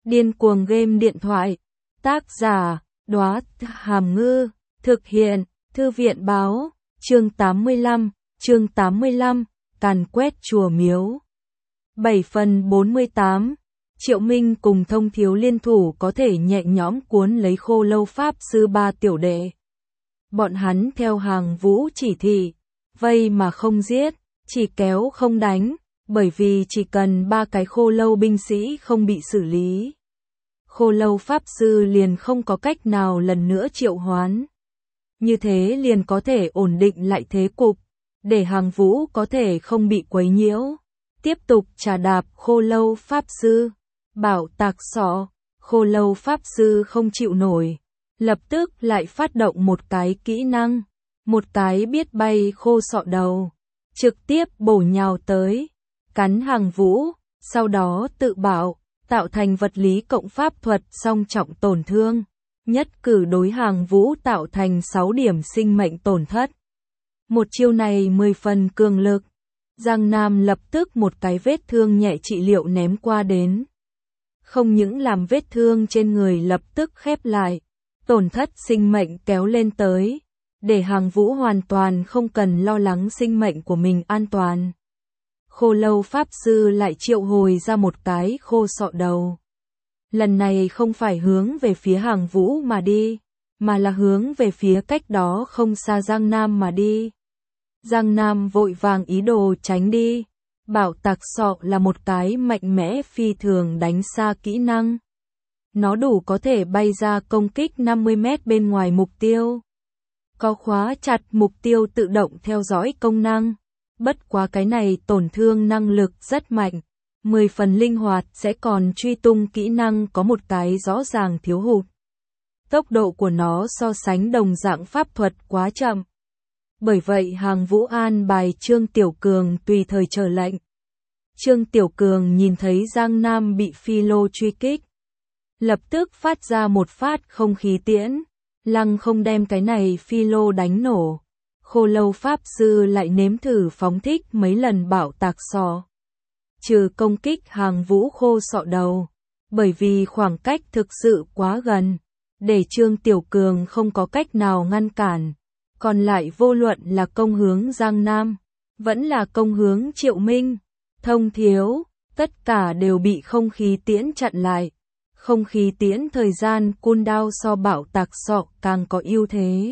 Điên cuồng game điện thoại. Tác giả, Đóa Hàm Ngư. Thực hiện, Thư viện báo. Chương 85, càn quét chùa miếu. 7 phần 48. Triệu Minh cùng Thông Thiếu liên thủ có thể nhẹ nhõm cuốn lấy Khô Lâu Pháp Sư 3 tiểu đệ. Bọn hắn theo Hàng Vũ chỉ thị, vây mà không giết, chỉ kéo không đánh, bởi vì chỉ cần 3 cái Khô Lâu binh sĩ không bị xử lý, Khô Lâu Pháp Sư liền không có cách nào lần nữa triệu hoán. Như thế liền có thể ổn định lại thế cục, để Hàng Vũ có thể không bị quấy nhiễu. Tiếp tục trà đạp Khô Lâu Pháp Sư. Bảo Tạc Sọ, Khô Lâu Pháp Sư không chịu nổi, lập tức lại phát động một cái kỹ năng, một cái biết bay khô sọ đầu, trực tiếp bổ nhào tới, cắn Hàng Vũ, sau đó tự bảo, tạo thành vật lý cộng pháp thuật song trọng tổn thương, nhất cử đối Hàng Vũ tạo thành 6 điểm sinh mệnh tổn thất. Một chiêu này 10 phần cường lực, Giang Nam lập tức một cái vết thương nhẹ trị liệu ném qua đến. Không những làm vết thương trên người lập tức khép lại, tổn thất sinh mệnh kéo lên tới, để Hàng Vũ hoàn toàn không cần lo lắng sinh mệnh của mình an toàn. Khô Lâu Pháp Sư lại triệu hồi ra một cái khô sọ đầu. Lần này không phải hướng về phía Hàng Vũ mà đi, mà là hướng về phía cách đó không xa Giang Nam mà đi. Giang Nam vội vàng ý đồ tránh đi. Bảo Tạc Sọ là một cái mạnh mẽ phi thường đánh xa kỹ năng. Nó đủ có thể bay ra công kích 50 mét bên ngoài mục tiêu. Có khóa chặt mục tiêu tự động theo dõi công năng. Bất quá cái này tổn thương năng lực rất mạnh. 10 phần linh hoạt sẽ còn truy tung kỹ năng có một cái rõ ràng thiếu hụt. Tốc độ của nó so sánh đồng dạng pháp thuật quá chậm. Bởi vậy Hàng Vũ an bài Trương Tiểu Cường tùy thời chờ lệnh. Trương Tiểu Cường nhìn thấy Giang Nam bị phi lô truy kích, lập tức phát ra một phát không khí tiễn, lăng không đem cái này phi lô đánh nổ. Khô Lâu Pháp Sư lại nếm thử phóng thích mấy lần Bảo Tạc Sọ, trừ công kích Hàng Vũ khô sọ đầu, bởi vì khoảng cách thực sự quá gần, để Trương Tiểu Cường không có cách nào ngăn cản. Còn lại vô luận là công hướng Giang Nam, vẫn là công hướng Triệu Minh, Thông Thiếu, tất cả đều bị không khí tiễn chặn lại. Không khí tiễn thời gian cooldown so Bảo Tạc Sọ càng có ưu thế.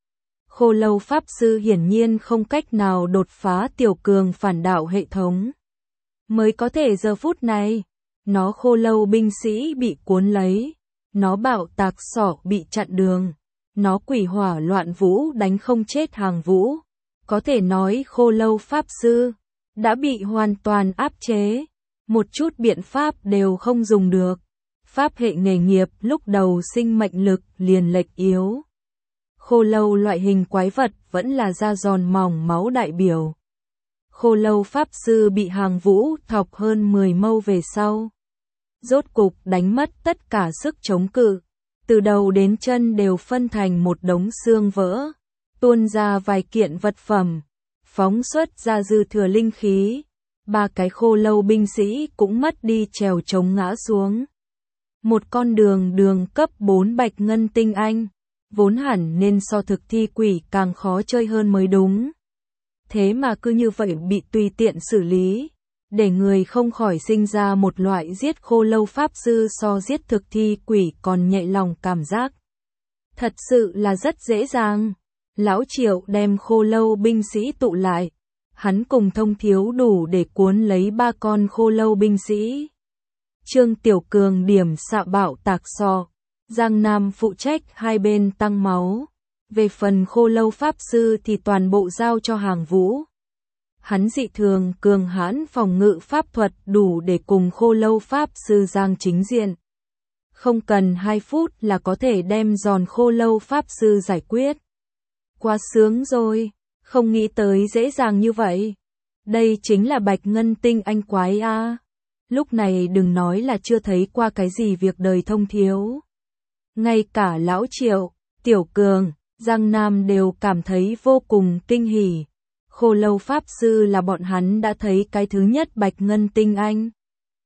Khô Lâu Pháp Sư hiển nhiên không cách nào đột phá Tiểu Cường phản đạo hệ thống. Mới có thể giờ phút này, nó Khô Lâu binh sĩ bị cuốn lấy, nó Bảo Tạc Sọ bị chặn đường. Nó quỷ hỏa loạn vũ đánh không chết Hàng Vũ. Có thể nói Khô Lâu Pháp Sư đã bị hoàn toàn áp chế. Một chút biện pháp đều không dùng được. Pháp hệ nghề nghiệp lúc đầu sinh mệnh lực liền lệch yếu. Khô Lâu loại hình quái vật vẫn là da giòn mỏng máu đại biểu. Khô Lâu Pháp Sư bị Hàng Vũ thọc hơn 10 mâu về sau. Rốt cục đánh mất tất cả sức chống cự. Từ đầu đến chân đều phân thành một đống xương vỡ, tuôn ra vài kiện vật phẩm, phóng xuất ra dư thừa linh khí. 3 cái Khô Lâu binh sĩ cũng mất đi trèo chống ngã xuống. Một con đường cấp 4 bạch ngân tinh anh, vốn hẳn nên so thực thi quỷ càng khó chơi hơn mới đúng. Thế mà cứ như vậy bị tùy tiện xử lý, để người không khỏi sinh ra một loại giết Khô Lâu Pháp Sư so giết thực thi quỷ còn nhẹ lòng cảm giác. Thật sự là rất dễ dàng. Lão Triệu đem Khô Lâu binh sĩ tụ lại. Hắn cùng Thông Thiếu đủ để cuốn lấy 3 con Khô Lâu binh sĩ. Trương Tiểu Cường điểm xạ Bảo Tạc Sọ. Giang Nam phụ trách hai bên tăng máu. Về phần Khô Lâu Pháp Sư thì toàn bộ giao cho Hàng Vũ. Hắn dị thường cường hãn phòng ngự pháp thuật đủ để cùng Khô Lâu Pháp Sư giang chính diện. Không cần 2 phút là có thể đem giòn Khô Lâu Pháp Sư giải quyết. Quá sướng rồi, không nghĩ tới dễ dàng như vậy. Đây chính là bạch ngân tinh anh quái a. Lúc này đừng nói là chưa thấy qua cái gì việc đời Thông Thiếu. Ngay cả Lão Triệu, Tiểu Cường, Giang Nam đều cảm thấy vô cùng kinh hỉ. Khô Lâu Pháp Sư là bọn hắn đã thấy cái thứ nhất bạch ngân tinh anh.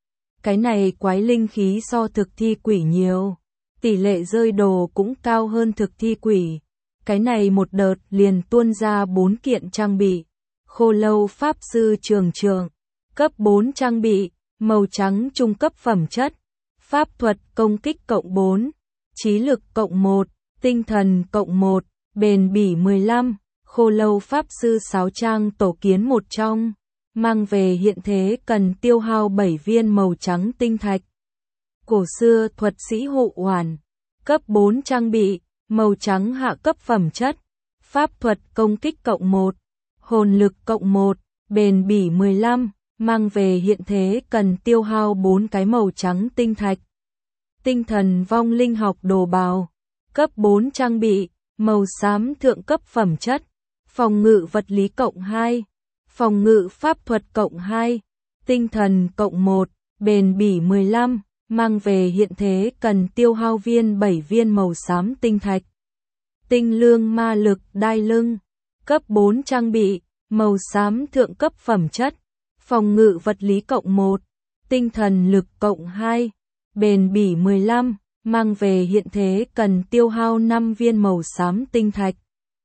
Cái này quái linh khí so thực thi quỷ nhiều. Tỷ lệ rơi đồ cũng cao hơn thực thi quỷ. Cái này một đợt liền tuôn ra 4 kiện trang bị. Khô lâu pháp sư trường trường. Cấp 4 trang bị. Màu trắng trung cấp phẩm chất. Pháp thuật công kích cộng 4. Trí lực cộng 1. Tinh thần cộng 1. Bền bỉ 15. Khô lâu pháp sư 6 trang tổ kiến một trong. Mang về hiện thế cần tiêu hao 7 viên màu trắng tinh thạch. Cổ xưa thuật sĩ hộ hoàn. Cấp 4 trang bị. Màu trắng hạ cấp phẩm chất. Pháp thuật công kích cộng 1. Hồn lực cộng 1. Bền bỉ 15. Mang về hiện thế cần tiêu hao 4 cái màu trắng tinh thạch. Tinh thần vong linh học đồ bào. Cấp 4 trang bị. Màu xám thượng cấp phẩm chất. Phòng ngự vật lý cộng 2. Phòng ngự pháp thuật cộng 2. Tinh thần cộng 1. Bền bỉ 15. Mang về hiện thế cần tiêu hao 7 viên màu xám tinh thạch. Tinh lương ma lực đai lưng. Cấp 4 trang bị. Màu xám thượng cấp phẩm chất. Phòng ngự vật lý cộng 1. Tinh thần lực cộng 2. Bền bỉ 15. Mang về hiện thế cần tiêu hao 5 viên màu xám tinh thạch.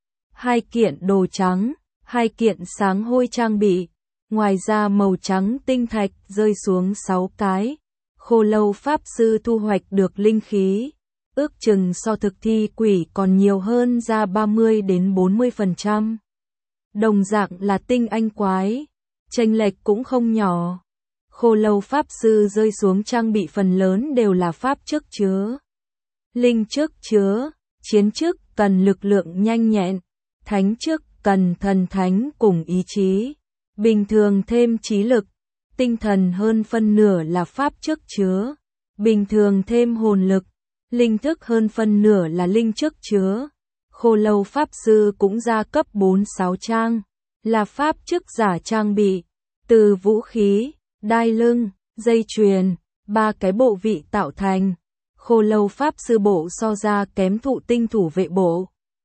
2 kiện đồ trắng. 2 kiện sáng hôi trang bị. Ngoài ra màu trắng tinh thạch rơi xuống 6 cái. Khô lâu pháp sư thu hoạch được linh khí. Ước chừng so thực thi quỷ còn nhiều hơn ra 30 đến 40%. Đồng dạng là tinh anh quái. Chênh lệch cũng không nhỏ. Khô lâu pháp sư rơi xuống trang bị phần lớn đều là pháp chức chứa. Linh chức chứa. Chiến chức cần lực lượng nhanh nhẹn. Thánh chức cần thần thánh cùng ý chí. Bình thường thêm trí lực. Tinh thần hơn phân nửa là pháp chức chứa. Bình thường thêm hồn lực. Linh thức hơn phân nửa là linh chức chứa. Khô lâu pháp sư cũng ra cấp 4-6 trang. Là pháp chức giả trang bị. Từ vũ khí, đai lưng, dây chuyền, 3 cái bộ vị tạo thành. Khô lâu pháp sư bộ so ra kém thụ tinh thủ vệ bộ.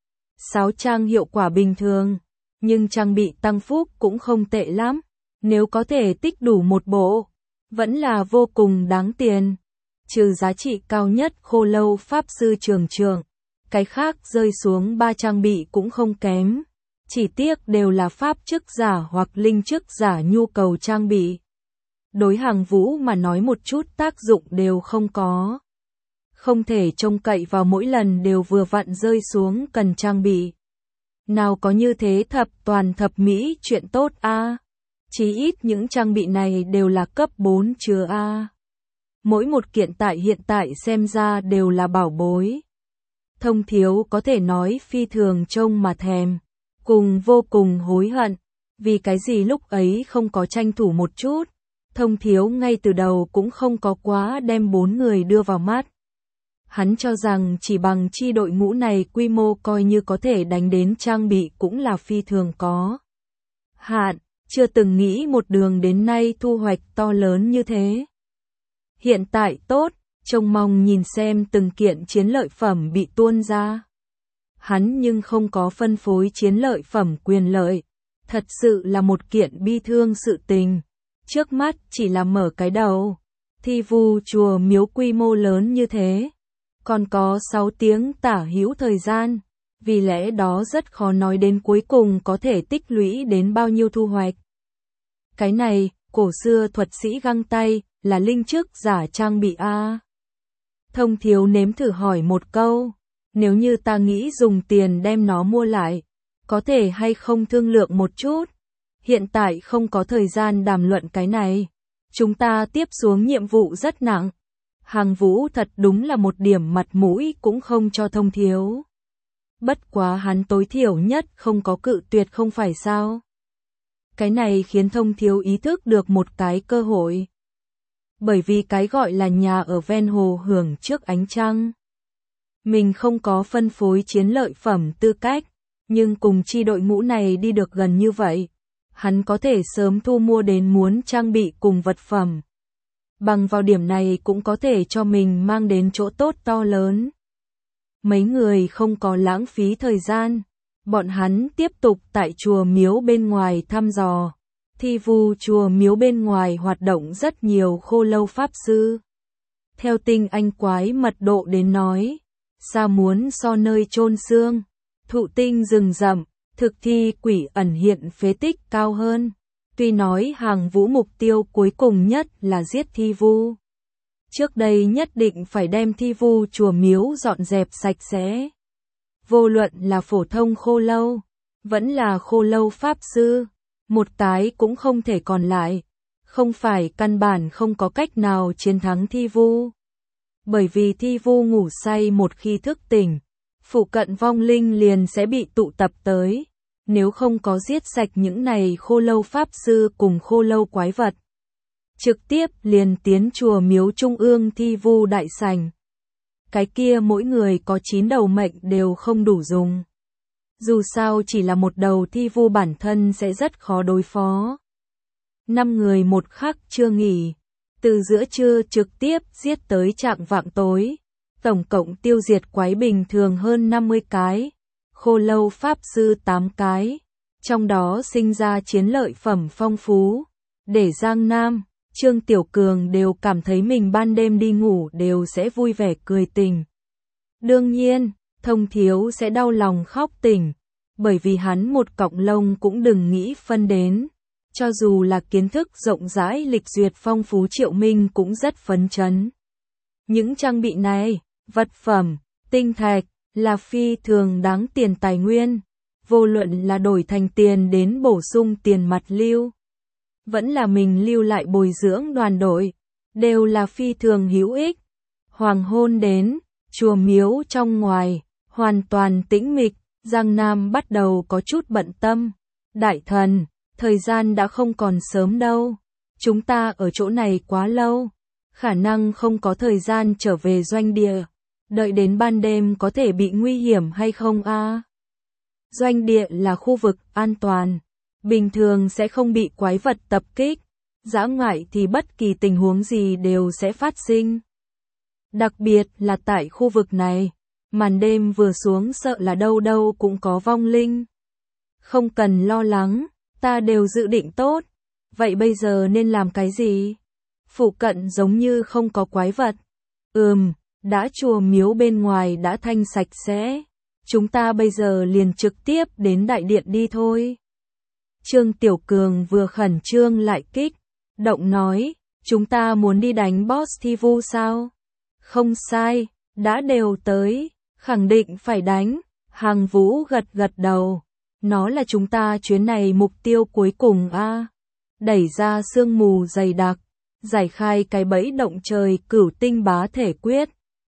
6 trang hiệu quả bình thường, nhưng trang bị tăng phúc cũng không tệ lắm. Nếu có thể tích đủ một bộ, vẫn là vô cùng đáng tiền. Trừ giá trị cao nhất khô lâu pháp sư trường trường, cái khác rơi xuống 3 trang bị cũng không kém. Chỉ tiếc đều là pháp chức giả hoặc linh chức giả nhu cầu trang bị. Đối hàng vũ mà nói một chút tác dụng đều không có. Không thể trông cậy vào mỗi lần đều vừa vặn rơi xuống cần trang bị. Nào có như thế thập toàn thập mỹ chuyện tốt a. Chí ít những trang bị này đều là cấp 4 chứa a. Mỗi một kiện tại hiện tại xem ra đều là bảo bối. Thông thiếu có thể nói phi thường trông mà thèm, cùng vô cùng hối hận, vì cái gì lúc ấy không có tranh thủ một chút. Thông thiếu ngay từ đầu cũng không có quá đem 4 người đưa vào mắt. Hắn cho rằng chỉ bằng chi đội ngũ này quy mô coi như có thể đánh đến trang bị cũng là phi thường có hạn, chưa từng nghĩ một đường đến nay thu hoạch to lớn như thế. Hiện tại tốt, trông mong nhìn xem từng kiện chiến lợi phẩm bị tuôn ra. Hắn nhưng không có phân phối chiến lợi phẩm quyền lợi, thật sự là một kiện bi thương sự tình. Trước mắt chỉ là mở cái đầu, thi vu chùa miếu quy mô lớn như thế. Còn có 6 tiếng tả hữu thời gian, vì lẽ đó rất khó nói đến cuối cùng có thể tích lũy đến bao nhiêu thu hoạch. Cái này, cổ xưa thuật sĩ găng tay, là linh chức giả trang bị a. Thông thiếu nếm thử hỏi một câu, nếu như ta nghĩ dùng tiền đem nó mua lại, có thể hay không thương lượng một chút? Hiện tại không có thời gian đàm luận cái này. Chúng ta tiếp xuống nhiệm vụ rất nặng. Hàng vũ thật đúng là một điểm mặt mũi cũng không cho thông thiếu. Bất quá hắn tối thiểu nhất không có cự tuyệt không phải sao? Cái này khiến thông thiếu ý thức được một cái cơ hội. Bởi vì cái gọi là nhà ở ven hồ hưởng trước ánh trăng. Mình không có phân phối chiến lợi phẩm tư cách, nhưng cùng chi đội ngũ này đi được gần như vậy, hắn có thể sớm thu mua đến muốn trang bị cùng vật phẩm. Bằng vào điểm này cũng có thể cho mình mang đến chỗ tốt to lớn. Mấy người không có lãng phí thời gian, bọn hắn tiếp tục tại chùa miếu bên ngoài thăm dò. Thi vu chùa miếu bên ngoài hoạt động rất nhiều khô lâu pháp sư. Theo tinh anh quái mật độ đến nói, xa muốn so nơi chôn xương, thụ tinh rừng rậm, thực thi quỷ ẩn hiện phế tích cao hơn. Tuy nói hàng vũ mục tiêu cuối cùng nhất là giết thi vu. Trước đây nhất định phải đem thi vu chùa miếu dọn dẹp sạch sẽ. Vô luận là phổ thông khô lâu, vẫn là khô lâu pháp sư, một cái cũng không thể còn lại. Không phải căn bản không có cách nào chiến thắng thi vu. Bởi vì thi vu ngủ say một khi thức tỉnh, phụ cận vong linh liền sẽ bị tụ tập tới. Nếu không có giết sạch những này khô lâu pháp sư cùng khô lâu quái vật, trực tiếp liền tiến chùa miếu trung ương thi vu đại sảnh. Cái kia mỗi người có 9 đầu mệnh đều không đủ dùng. Dù sao chỉ là một đầu thi vu bản thân sẽ rất khó đối phó. 5 người một khắc chưa nghỉ, từ giữa trưa trực tiếp giết tới chạng vạng tối, tổng cộng tiêu diệt quái bình thường hơn 50 cái, khô lâu pháp sư 8 cái, trong đó sinh ra chiến lợi phẩm phong phú, để Giang Nam, Trương Tiểu Cường đều cảm thấy mình ban đêm đi ngủ đều sẽ vui vẻ cười tỉnh. Đương nhiên, Thông Thiếu sẽ đau lòng khóc tỉnh, bởi vì hắn một cọng lông cũng đừng nghĩ phân đến. Cho dù là kiến thức rộng rãi lịch duyệt phong phú Triệu Minh cũng rất phấn chấn. Những trang bị này, vật phẩm, tinh thạch, là phi thường đáng tiền tài nguyên, vô luận là đổi thành tiền đến bổ sung tiền mặt lưu, vẫn là mình lưu lại bồi dưỡng đoàn đội, đều là phi thường hữu ích. Hoàng hôn đến, chùa miếu trong ngoài, hoàn toàn tĩnh mịch, Giang Nam bắt đầu có chút bận tâm. Đại thần, thời gian đã không còn sớm đâu, chúng ta ở chỗ này quá lâu, khả năng không có thời gian trở về doanh địa, đợi đến ban đêm có thể bị nguy hiểm hay không a? Doanh địa là khu vực an toàn, bình thường sẽ không bị quái vật tập kích, dã ngoại thì bất kỳ tình huống gì đều sẽ phát sinh. Đặc biệt là tại khu vực này, màn đêm vừa xuống sợ là đâu đâu cũng có vong linh. Không cần lo lắng, ta đều dự định tốt, vậy bây giờ nên làm cái gì? Phụ cận giống như không có quái vật. Đã chùa miếu bên ngoài đã thanh sạch sẽ, chúng ta bây giờ liền trực tiếp đến đại điện đi thôi. Trương Tiểu Cường vừa khẩn trương lại kích động nói, chúng ta muốn đi đánh boss thi vu sao? Không sai, đã đều tới, khẳng định phải đánh. Hàng Vũ gật gật đầu, nó là chúng ta chuyến này mục tiêu cuối cùng a. Đẩy ra sương mù dày đặc, giải khai cái bẫy động trời cửu tinh bá thể quyết,